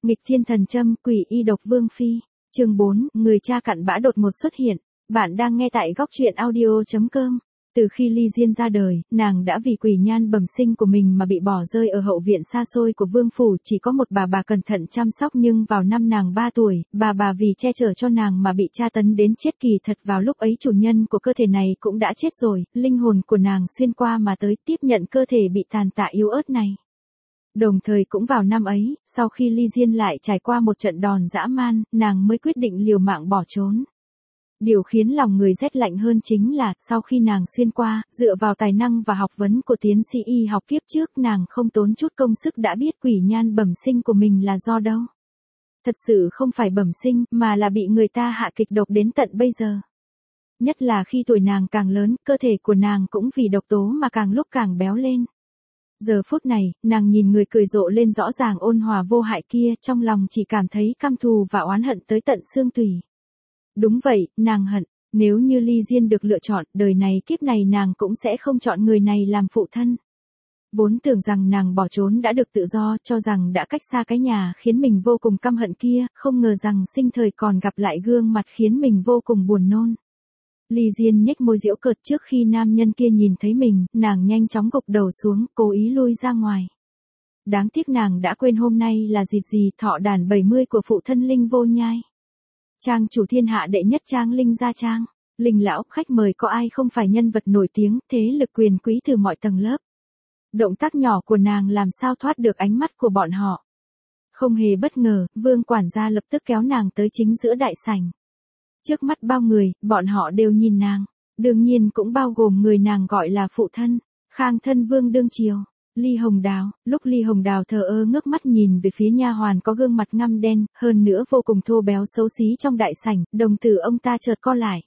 Nghịch thiên thần châm, quỷ y độc vương phi. Chương 4, người cha cặn bã đột ngột xuất hiện. Bạn đang nghe tại góc truyện audio.com. Từ khi Ly Diên ra đời, nàng đã vì quỷ nhan bẩm sinh của mình mà bị bỏ rơi ở hậu viện xa xôi của vương phủ, chỉ có một bà cẩn thận chăm sóc, nhưng vào năm nàng 3 tuổi, bà vì che chở cho nàng mà bị tra tấn đến chết. Kỳ thật vào lúc ấy chủ nhân của cơ thể này cũng đã chết rồi, linh hồn của nàng xuyên qua mà tới tiếp nhận cơ thể bị tàn tạ yếu ớt này. Đồng thời cũng vào năm ấy, sau khi Ly Diên lại trải qua một trận đòn dã man, nàng mới quyết định liều mạng bỏ trốn. Điều khiến lòng người rét lạnh hơn chính là, sau khi nàng xuyên qua, dựa vào tài năng và học vấn của tiến sĩ y học kiếp trước, nàng không tốn chút công sức đã biết quỷ nhan bẩm sinh của mình là do đâu. Thật sự không phải bẩm sinh, mà là bị người ta hạ kịch độc đến tận bây giờ. Nhất là khi tuổi nàng càng lớn, cơ thể của nàng cũng vì độc tố mà càng lúc càng béo lên. Giờ phút này, nàng nhìn người cười rộ lên rõ ràng ôn hòa vô hại kia, trong lòng chỉ cảm thấy căm thù và oán hận tới tận xương tủy. Đúng vậy, nàng hận, nếu như Ly Diên được lựa chọn, đời này kiếp này nàng cũng sẽ không chọn người này làm phụ thân. Vốn tưởng rằng nàng bỏ trốn đã được tự do, cho rằng đã cách xa cái nhà khiến mình vô cùng căm hận kia, không ngờ rằng sinh thời còn gặp lại gương mặt khiến mình vô cùng buồn nôn. Ly Diên nhếch môi giễu cợt trước khi nam nhân kia nhìn thấy mình, nàng nhanh chóng gục đầu xuống, cố ý lui ra ngoài. Đáng tiếc nàng đã quên hôm nay là dịp gì, thọ đản 70 của phụ thân Linh Vô Nhai. Trang chủ thiên hạ đệ nhất Trang Linh gia trang. Linh lão, khách mời có ai không phải nhân vật nổi tiếng, thế lực quyền quý từ mọi tầng lớp. Động tác nhỏ của nàng làm sao thoát được ánh mắt của bọn họ. Không hề bất ngờ, vương quản gia lập tức kéo nàng tới chính giữa đại sảnh. Trước mắt bao người, bọn họ đều nhìn nàng, đương nhiên cũng bao gồm người nàng gọi là phụ thân, Khang thân vương đương triều, Ly Hồng Đào. Lúc Ly Hồng Đào thờ ơ ngước mắt nhìn về phía nha hoàn có gương mặt ngăm đen, hơn nữa vô cùng thô béo xấu xí trong đại sảnh, đồng tử ông ta chợt co lại.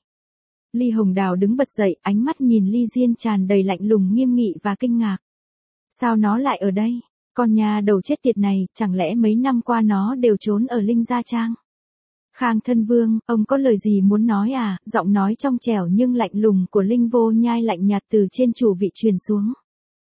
Ly Hồng Đào đứng bật dậy, ánh mắt nhìn Ly Diên tràn đầy lạnh lùng nghiêm nghị và kinh ngạc. Sao nó lại ở đây? Con nhà đầu chết tiệt này, chẳng lẽ mấy năm qua nó đều trốn ở Linh gia trang? Khang thân vương, ông có lời gì muốn nói à? Giọng nói trong trẻo nhưng lạnh lùng của Linh Vô Nhai lạnh nhạt từ trên chủ vị truyền xuống.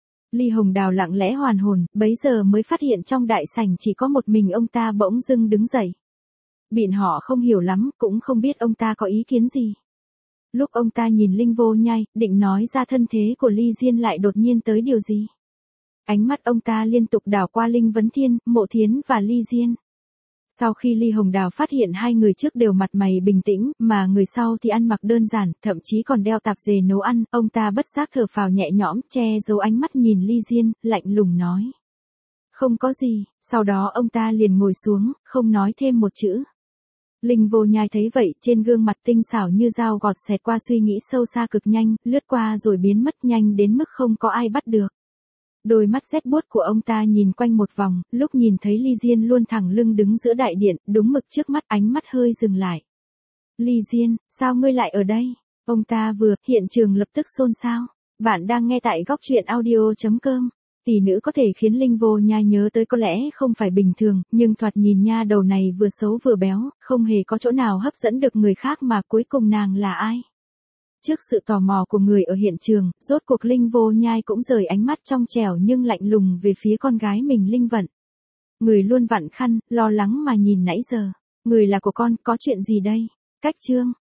Ly Hồng Đào lặng lẽ hoàn hồn, bấy giờ mới phát hiện trong đại sảnh chỉ có một mình ông ta bỗng dưng đứng dậy. Bọn họ không hiểu lắm, cũng không biết ông ta có ý kiến gì. Lúc ông ta nhìn Linh Vô Nhai, định nói ra thân thế của Ly Diên lại đột nhiên tới điều gì. Ánh mắt ông ta liên tục đảo qua Linh Vấn Thiên, Mộ Thiến và Ly Diên. Sau khi Ly Hồng Đào phát hiện hai người trước đều mặt mày bình tĩnh, mà người sau thì ăn mặc đơn giản, thậm chí còn đeo tạp dề nấu ăn, ông ta bất giác thở phào nhẹ nhõm, che giấu ánh mắt nhìn Ly Diên, lạnh lùng nói. Không có gì, sau đó ông ta liền ngồi xuống, không nói thêm một chữ. Linh Vô Nhai thấy vậy, trên gương mặt tinh xảo như dao gọt xẹt qua suy nghĩ sâu xa cực nhanh, lướt qua rồi biến mất nhanh đến mức không có ai bắt được. Đôi mắt rét buốt của ông ta nhìn quanh một vòng, lúc nhìn thấy Ly Diên luôn thẳng lưng đứng giữa đại điện, đúng mực trước mắt, ánh mắt hơi dừng lại. Ly Diên, sao ngươi lại ở đây? Ông ta vừa, hiện trường lập tức xôn xao. Bạn đang nghe tại góc truyện audio.com. Tỷ nữ có thể khiến Linh Vô Nhai nhớ tới có lẽ không phải bình thường, nhưng thoạt nhìn nha đầu này vừa xấu vừa béo, không hề có chỗ nào hấp dẫn được người khác mà cuối cùng nàng là ai? Trước sự tò mò của người ở hiện trường, rốt cuộc Linh Vô Nhai cũng rời ánh mắt trong trẻo nhưng lạnh lùng về phía con gái mình Linh Vận. Người luôn vặn khăn, lo lắng mà nhìn nãy giờ. Người là của con, có chuyện gì đây? Cách chương.